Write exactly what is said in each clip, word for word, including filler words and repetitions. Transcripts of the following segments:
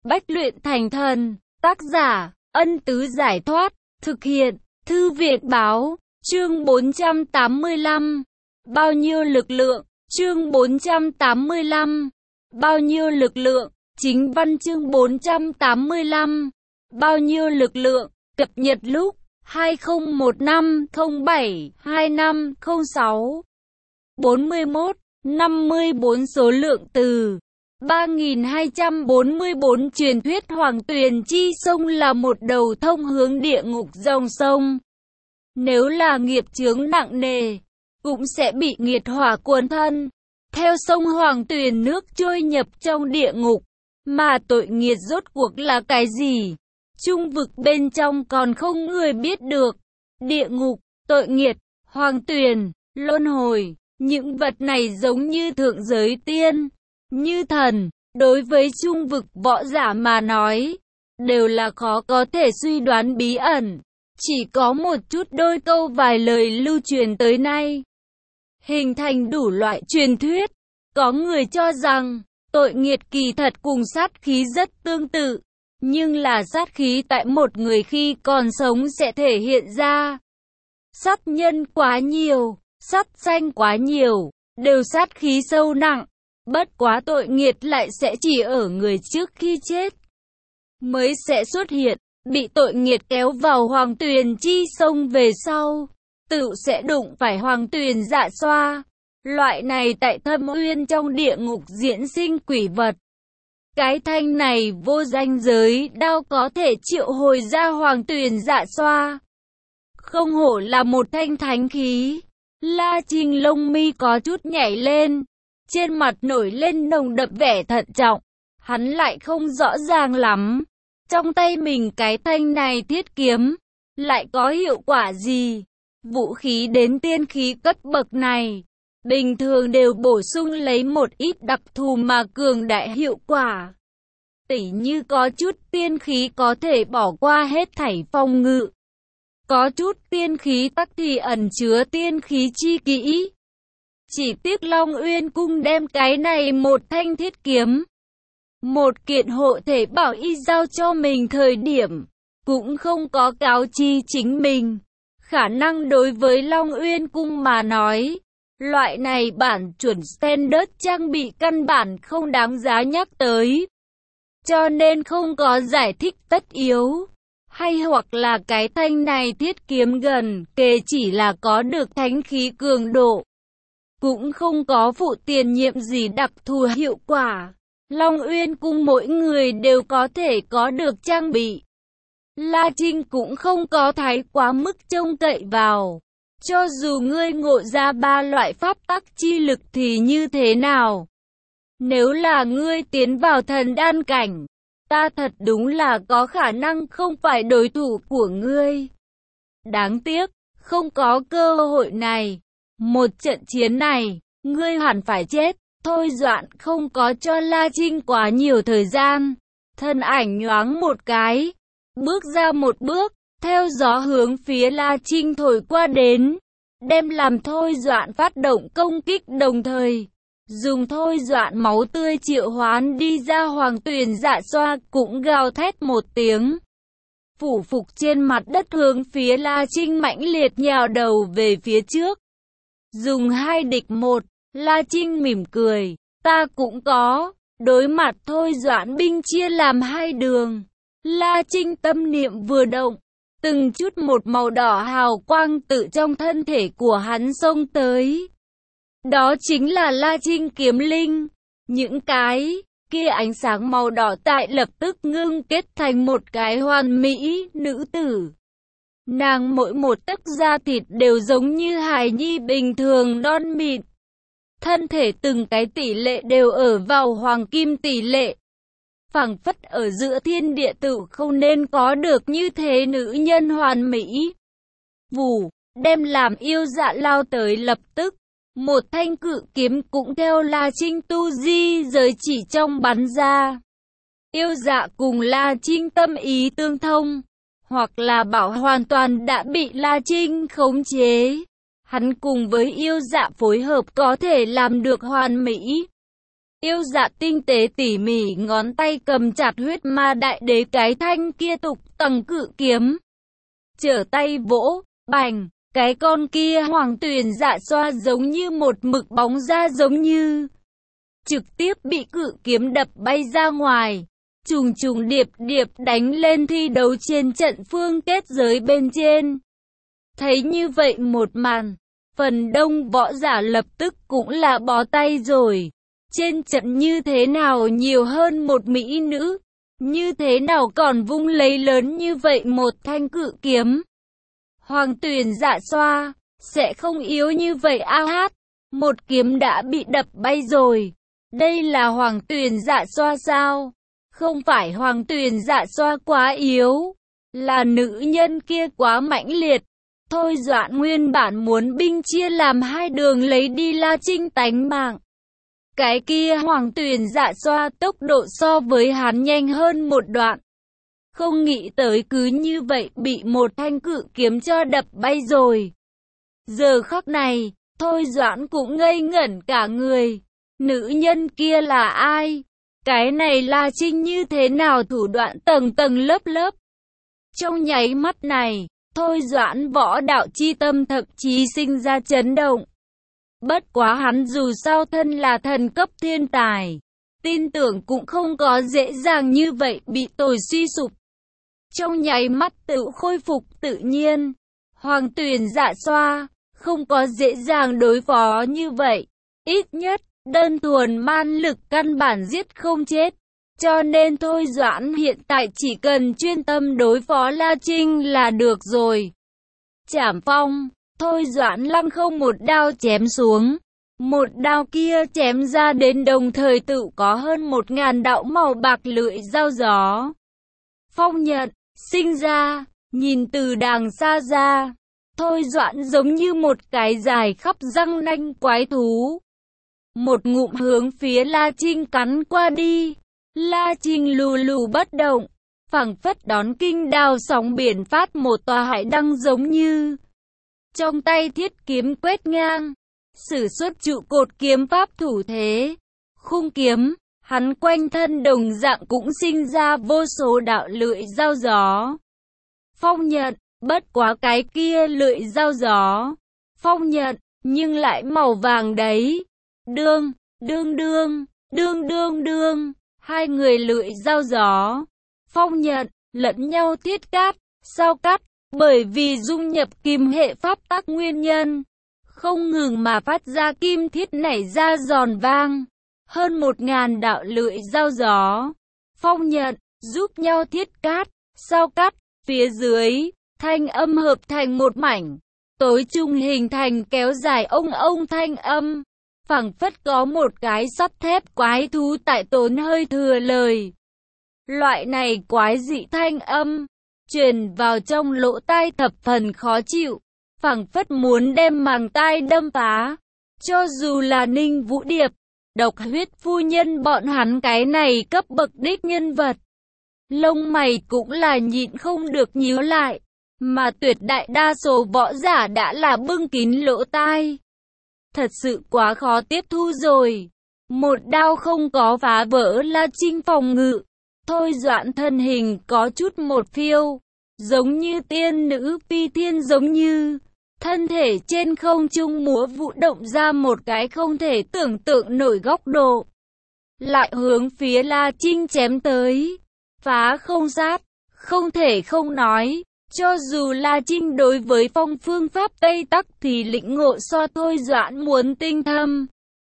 Bách luyện thành thần. Tác giả, Ân Tứ Giải Thoát. Thực hiện, Thư Việt Báo. Chương bốn trăm tám mươi lăm. Bao nhiêu lực lượng? Chương bốn trăm tám mươi lăm. Bao nhiêu lực lượng? Chính văn chương bốn trăm tám mươi lăm. Bao nhiêu lực lượng? Cập nhật lúc hai không một năm không bảy hai năm không sáu. bốn mươi mốt, năm mươi bốn số lượng từ. ba nghìn hai trăm bốn mươi bốn Truyền thuyết Hoàng Tuyền Chi Sông là một đầu thông hướng địa ngục dòng sông. Nếu là nghiệp chướng nặng nề, cũng sẽ bị nghiệt hỏa cuốn thân. Theo sông Hoàng Tuyền nước trôi nhập trong địa ngục. Mà tội nghiệt rốt cuộc là cái gì? Trung vực bên trong còn không người biết được. Địa ngục, tội nghiệt, Hoàng Tuyền, luân hồi, những vật này giống như thượng giới tiên, như thần. Đối với trung vực võ giả mà nói, đều là khó có thể suy đoán bí ẩn. Chỉ có một chút đôi câu vài lời lưu truyền tới nay, hình thành đủ loại truyền thuyết. Có người cho rằng, tội nghiệt kỳ thật cùng sát khí rất tương tự, nhưng là sát khí tại một người khi còn sống sẽ thể hiện ra. Sát nhân quá nhiều, sát sanh quá nhiều, đều sát khí sâu nặng. Bất quá tội nghiệt lại sẽ chỉ ở người trước khi chết mới sẽ xuất hiện. Bị tội nghiệt kéo vào Hoàng Tuyền Chi Sông về sau, tự sẽ đụng phải Hoàng Tuyền Dạ Xoa. Loại này tại thâm uyên trong địa ngục diễn sinh quỷ vật. Cái thanh này vô danh giới đao có thể triệu hồi ra Hoàng Tuyền Dạ Xoa. Không hổ là một thanh thánh khí. La Trinh lông mi có chút nhảy lên, trên mặt nổi lên nồng đậm vẻ thận trọng. Hắn lại không rõ ràng lắm, trong tay mình cái thanh này thiết kiếm lại có hiệu quả gì. Vũ khí đến tiên khí cấp bậc này, bình thường đều bổ sung lấy một ít đặc thù mà cường đại hiệu quả. Tỉ như có chút tiên khí có thể bỏ qua hết thảy phòng ngự. Có chút tiên khí tắc thì ẩn chứa tiên khí chi kỹ. Chỉ tiếc Long Uyên Cung đem cái này một thanh thiết kiếm, một kiện hộ thể bảo y giao cho mình thời điểm, cũng không có cáo chi chính mình. Khả năng đối với Long Uyên Cung mà nói, loại này bản chuẩn standard trang bị căn bản không đáng giá nhắc tới. Cho nên không có giải thích tất yếu. Hay hoặc là cái thanh này thiết kiếm gần kề chỉ là có được thánh khí cường độ, cũng không có phụ tiền nhiệm gì đặc thù hiệu quả. Long Uyên Cung mỗi người đều có thể có được trang bị. La Trinh cũng không có thái quá mức trông cậy vào. Cho dù ngươi ngộ ra ba loại pháp tắc chi lực thì như thế nào? Nếu là ngươi tiến vào thần đan cảnh, ta thật đúng là có khả năng không phải đối thủ của ngươi. Đáng tiếc, không có cơ hội này. Một trận chiến này, ngươi hẳn phải chết. Thôi Doãn không có cho La Trinh quá nhiều thời gian. Thân ảnh nhoáng một cái, bước ra một bước, theo gió hướng phía La Trinh thổi qua đến, đem làm Thôi Doãn phát động công kích đồng thời. Dùng Thôi Doãn máu tươi triệu hoán đi ra Hoàng Tuyền Dạ Xoa cũng gào thét một tiếng. Phủ phục trên mặt đất hướng phía La Trinh mãnh liệt nhào đầu về phía trước. Dùng hai địch một, La Trinh mỉm cười, ta cũng có. Đối mặt Thôi Doãn binh chia làm hai đường. La Trinh tâm niệm vừa động, từng chút một màu đỏ hào quang tự trong thân thể của hắn xông tới. Đó chính là La Trinh kiếm linh. Những cái kia ánh sáng màu đỏ tại lập tức ngưng kết thành một cái hoàn mỹ nữ tử. Nàng mỗi một tấc da thịt đều giống như hài nhi bình thường non mịn. Thân thể từng cái tỷ lệ đều ở vào hoàng kim tỷ lệ. Phảng phất ở giữa thiên địa tự không nên có được như thế nữ nhân hoàn mỹ. Vù, đem làm yêu dạ lao tới lập tức. Một thanh cự kiếm cũng theo La Trinh tu di giới chỉ trong bắn ra. Yêu dạ cùng La Trinh tâm ý tương thông, hoặc là bảo hoàn toàn đã bị La Trinh khống chế. Hắn cùng với yêu dạ phối hợp có thể làm được hoàn mỹ. Yêu dạ tinh tế tỉ mỉ, ngón tay cầm chặt huyết ma đại đế cái thanh kia tục tầng cự kiếm. Trở tay vỗ, bành, cái con kia hoàng tuyền dạ xoa giống như một mực bóng ra giống như. Trực tiếp bị cự kiếm đập bay ra ngoài. Trùng trùng điệp điệp đánh lên thi đấu trên trận phương kết giới bên trên. Thấy như vậy một màn, phần đông võ giả lập tức cũng là bó tay rồi. Trên trận như thế nào nhiều hơn một mỹ nữ, như thế nào còn vung lấy lớn như vậy một thanh cự kiếm. Hoàng tuyền dạ xoa, sẽ không yếu như vậy a hát, một kiếm đã bị đập bay rồi. Đây là hoàng tuyền dạ xoa sao? Không phải hoàng tuyền dạ xoa quá yếu, là nữ nhân kia quá mãnh liệt. Thôi Doãn nguyên bản muốn binh chia làm hai đường lấy đi La Trinh tánh mạng. Cái kia hoàng tuyền dạ xoa tốc độ so với hắn nhanh hơn một đoạn. Không nghĩ tới cứ như vậy bị một thanh cự kiếm cho đập bay rồi. Giờ khắc này, Thôi Doãn cũng ngây ngẩn cả người. Nữ nhân kia là ai? Cái này La Trinh như thế nào thủ đoạn tầng tầng lớp lớp. Trong nháy mắt này, Thôi Doãn võ đạo chi tâm thậm chí sinh ra chấn động. Bất quá hắn dù sao thân là thần cấp thiên tài, tin tưởng cũng không có dễ dàng như vậy bị tồi suy sụp. Trong nháy mắt tự khôi phục tự nhiên, hoàng tuyền dạ xoa, không có dễ dàng đối phó như vậy. Ít nhất, đơn thuần man lực căn bản giết không chết. Cho nên Thôi Doãn hiện tại chỉ cần chuyên tâm đối phó La Trinh là được rồi. Trảm phong, Thôi Doãn lăng không một đao chém xuống. Một đao kia chém ra đến đồng thời tự có hơn một ngàn đạo màu bạc lưỡi dao gió. Phong nhận, sinh ra, nhìn từ đàng xa ra. Thôi Doãn giống như một cái dài khắp răng nanh quái thú. Một ngụm hướng phía La Trinh cắn qua đi. La Trinh lù lù bất động, phảng phất đón kinh đào sóng biển phát một tòa hải đăng giống như. Trong tay thiết kiếm quét ngang, sử xuất trụ cột kiếm pháp thủ thế. Khung kiếm, hắn quanh thân đồng dạng cũng sinh ra vô số đạo lưỡi dao gió. Phong nhận, bất quá cái kia lưỡi dao gió. Phong nhận, nhưng lại màu vàng đấy. Đương, đương đương, đương đương đương. Hai người lưỡi dao gió, phong nhận, lẫn nhau thiết cát, sao cắt, bởi vì dung nhập kim hệ pháp tắc nguyên nhân, không ngừng mà phát ra kim thiết nảy ra giòn vang. Hơn một ngàn đạo lưỡi dao gió, phong nhận, giúp nhau thiết cát, sao cắt, phía dưới, thanh âm hợp thành một mảnh, tối trung hình thành kéo dài ông ông thanh âm. Phảng phất có một cái sắt thép quái thú tại tốn hơi thừa lời. Loại này quái dị thanh âm, truyền vào trong lỗ tai thập phần khó chịu, phảng phất muốn đem màng tai đâm phá. Cho dù là Ninh Vũ Điệp, Độc Huyết phu nhân bọn hắn cái này cấp bậc đích nhân vật, lông mày cũng là nhịn không được nhíu lại, mà tuyệt đại đa số võ giả đã là bưng kín lỗ tai. Thật sự quá khó tiếp thu rồi. Một đao không có phá vỡ La Trinh phòng ngự. Thôi Doãn thân hình có chút một phiêu, giống như tiên nữ phi thiên giống như. Thân thể trên không trung múa vũ động ra một cái không thể tưởng tượng nổi góc độ. Lại hướng phía La Trinh chém tới. Phá không sát, không thể không nói. Cho dù La Trinh đối với phong phương pháp Tây Tắc thì lĩnh ngộ so Thôi Doãn muốn tinh thâm.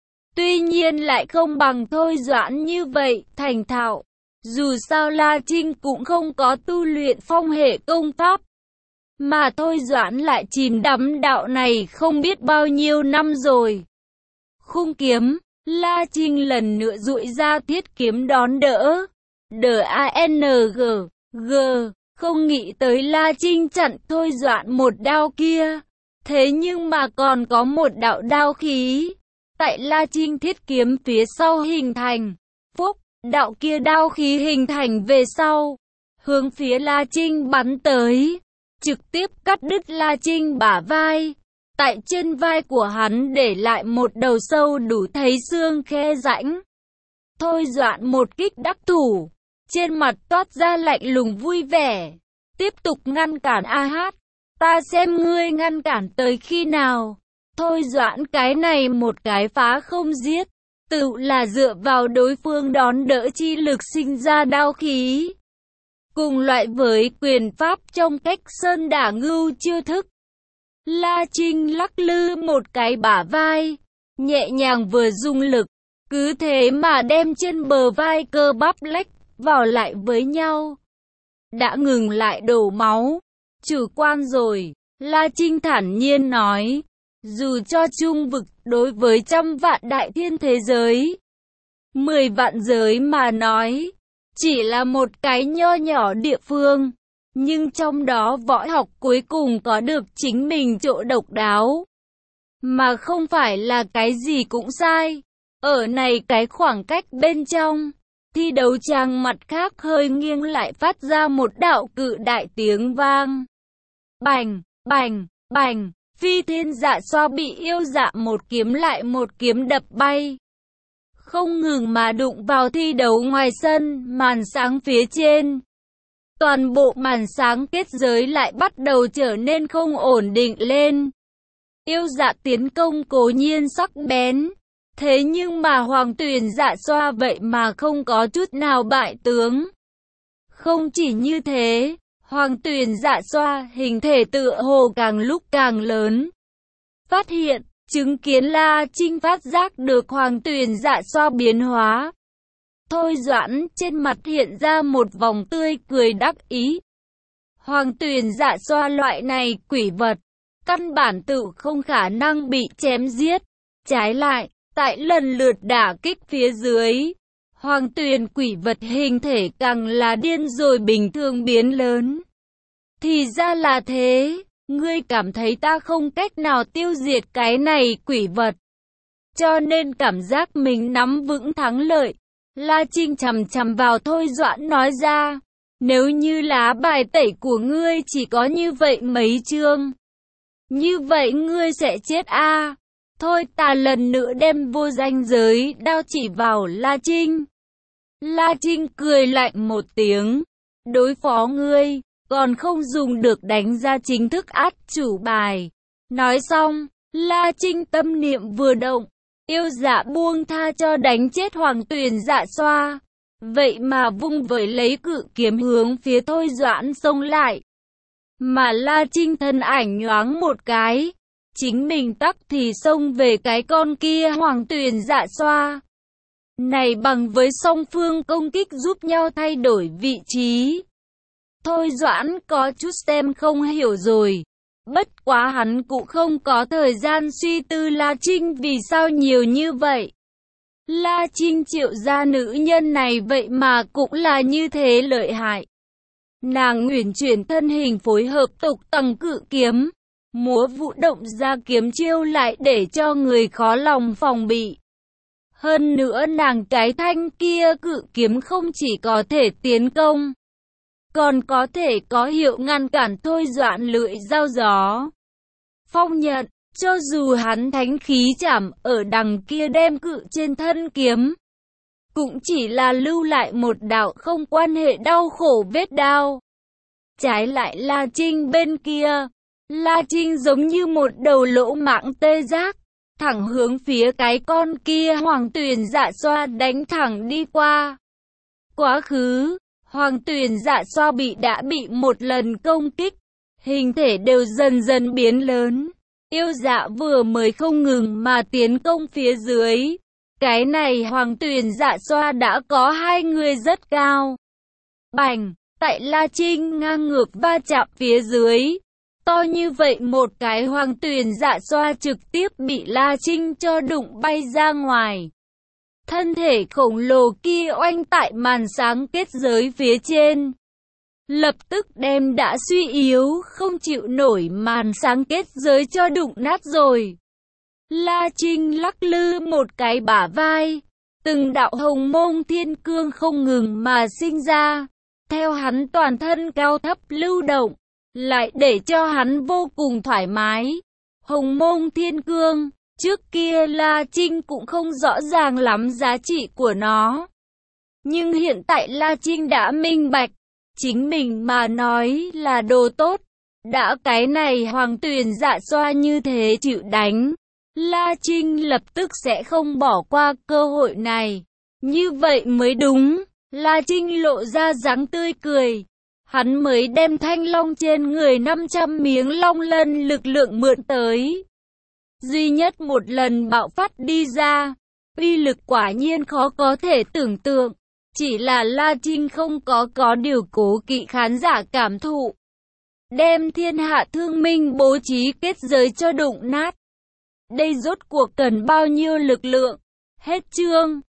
Tuy nhiên lại không bằng Thôi Doãn như vậy, thành thạo. Dù sao La Trinh cũng không có tu luyện phong hệ công pháp. Mà Thôi Doãn lại chìm đắm đạo này không biết bao nhiêu năm rồi. Khung kiếm, La Trinh lần nữa dụi ra thiết kiếm đón đỡ. D-A-N-G, G. Không nghĩ tới La Trinh chặn Thôi Doãn một đao kia. Thế nhưng mà còn có một đạo đao khí. Tại La Trinh thiết kiếm phía sau hình thành. Phúc, đạo kia đao khí hình thành về sau. Hướng phía La Trinh bắn tới. Trực tiếp cắt đứt La Trinh bả vai. Tại trên vai của hắn để lại một đầu sâu đủ thấy xương khe rãnh. Thôi Doãn một kích đắc thủ, trên mặt toát ra lạnh lùng vui vẻ, tiếp tục ngăn cản A Hát. Ta xem ngươi ngăn cản tới khi nào. Thôi Doãn cái này một cái phá không giết, tự là dựa vào đối phương đón đỡ chi lực sinh ra đao khí. Cùng loại với quyền pháp trong cách sơn đả ngưu chiêu thức. La Trinh lắc lư một cái bả vai, nhẹ nhàng vừa dùng lực, cứ thế mà đem trên bờ vai cơ bắp lách vào lại với nhau. Đã ngừng lại đổ máu, chủ quan rồi, La Trinh thản nhiên nói. Dù cho trung vực đối với trăm vạn đại thiên thế giới, mười vạn giới mà nói, chỉ là một cái nho nhỏ địa phương, nhưng trong đó võ học cuối cùng có được chính mình chỗ độc đáo, mà không phải là cái gì cũng sai. Ở này cái khoảng cách bên trong, thi đấu trang mặt khác hơi nghiêng lại phát ra một đạo cự đại tiếng vang. Bành, bành, bành. Phi Thiên Dạ Xoa bị yêu dạ một kiếm lại một kiếm đập bay, không ngừng mà đụng vào thi đấu ngoài sân, màn sáng phía trên. Toàn bộ màn sáng kết giới lại bắt đầu trở nên không ổn định lên. Yêu dạ tiến công cố nhiên sắc bén, thế nhưng mà Hoàng Tuyền Dạ Xoa vậy mà không có chút nào bại tướng. Không chỉ như thế, Hoàng Tuyền Dạ Xoa hình thể tựa hồ càng lúc càng lớn. Phát hiện, chứng kiến La Trinh phát giác được Hoàng Tuyền Dạ Xoa biến hóa. Thôi Doãn trên mặt hiện ra một vòng tươi cười đắc ý. Hoàng Tuyền Dạ Xoa loại này quỷ vật, căn bản tự không khả năng bị chém giết. Trái lại, tại lần lượt đả kích phía dưới, Hoàng Tuyền quỷ vật hình thể càng là điên rồi bình thường biến lớn. Thì ra là thế, ngươi cảm thấy ta không cách nào tiêu diệt cái này quỷ vật, cho nên cảm giác mình nắm vững thắng lợi. La Trinh chằm chằm vào Thôi Doãn nói ra, nếu như lá bài tẩy của ngươi chỉ có như vậy mấy chương, như vậy ngươi sẽ chết a. À. Thôi ta lần nữa đem vô danh giới đao chỉ vào La Trinh. La Trinh cười lạnh một tiếng, đối phó ngươi, còn không dùng được đánh ra chính thức át chủ bài. Nói xong, La Trinh tâm niệm vừa động, yêu dạ buông tha cho đánh chết Hoàng Tuyền Dạ Xoa. Vậy mà vung vẩy lấy cự kiếm hướng phía Thôi Doãn xông lại. Mà La Trinh thân ảnh nhoáng một cái, chính mình tắc thì xông về cái con kia Hoàng Tuyền Dạ Xoa. Này bằng với song phương công kích giúp nhau thay đổi vị trí. Thôi Doãn có chút xem không hiểu rồi. Bất quá hắn cũng không có thời gian suy tư La Trinh vì sao nhiều như vậy. La Trinh Triệu gia nữ nhân này vậy mà cũng là như thế lợi hại. Nàng uyển chuyển thân hình phối hợp tục tầng cự kiếm, múa vũ động ra kiếm chiêu lại để cho người khó lòng phòng bị. Hơn nữa nàng cái thanh kia cự kiếm không chỉ có thể tiến công, còn có thể có hiệu ngăn cản Thôi Doãn lưỡi dao gió. Phong nhận, cho dù hắn thánh khí chảm ở đằng kia đem cự trên thân kiếm, cũng chỉ là lưu lại một đạo không quan hệ đau khổ vết đao. Trái lại La Trinh bên kia, La Trinh giống như một đầu lỗ mãng tê giác, thẳng hướng phía cái con kia Hoàng Tuyền Dạ Xoa đánh thẳng đi qua. Quá khứ, Hoàng Tuyền Dạ Xoa bị đã bị một lần công kích, hình thể đều dần dần biến lớn. Yêu dạ vừa mới không ngừng mà tiến công phía dưới. Cái này Hoàng Tuyền Dạ Xoa đã có hai người rất cao. Bành, tại La Trinh ngang ngược va chạm phía dưới. To như vậy một cái Hoàng Tuyền Dạ Xoa trực tiếp bị La Trinh cho đụng bay ra ngoài. Thân thể khổng lồ kia oanh tại màn sáng kết giới phía trên, lập tức đem đã suy yếu không chịu nổi màn sáng kết giới cho đụng nát rồi. La Trinh lắc lư một cái bả vai, từng đạo hồng mông thiên cương không ngừng mà sinh ra, theo hắn toàn thân cao thấp lưu động, lại để cho hắn vô cùng thoải mái. Hồng mông thiên cương, Trước kia La Trinh cũng không rõ ràng lắm giá trị của nó. Nhưng hiện tại La Trinh đã minh bạch, chính mình mà nói là đồ tốt. Đã cái này Hoàng Tuyền dạ xoa như thế chịu đánh, La Trinh lập tức sẽ không bỏ qua cơ hội này. Như vậy mới đúng. La Trinh lộ ra dáng tươi cười. Hắn mới đem thanh long trên người năm trăm miếng long lân lực lượng mượn tới. Duy nhất một lần bạo phát đi ra, uy lực quả nhiên khó có thể tưởng tượng. Chỉ là La Trinh không có có điều cố kỵ khán giả cảm thụ. Đem thiên hạ thương minh bố trí kết giới cho đụng nát. Đây rốt cuộc cần bao nhiêu lực lượng? Hết chương.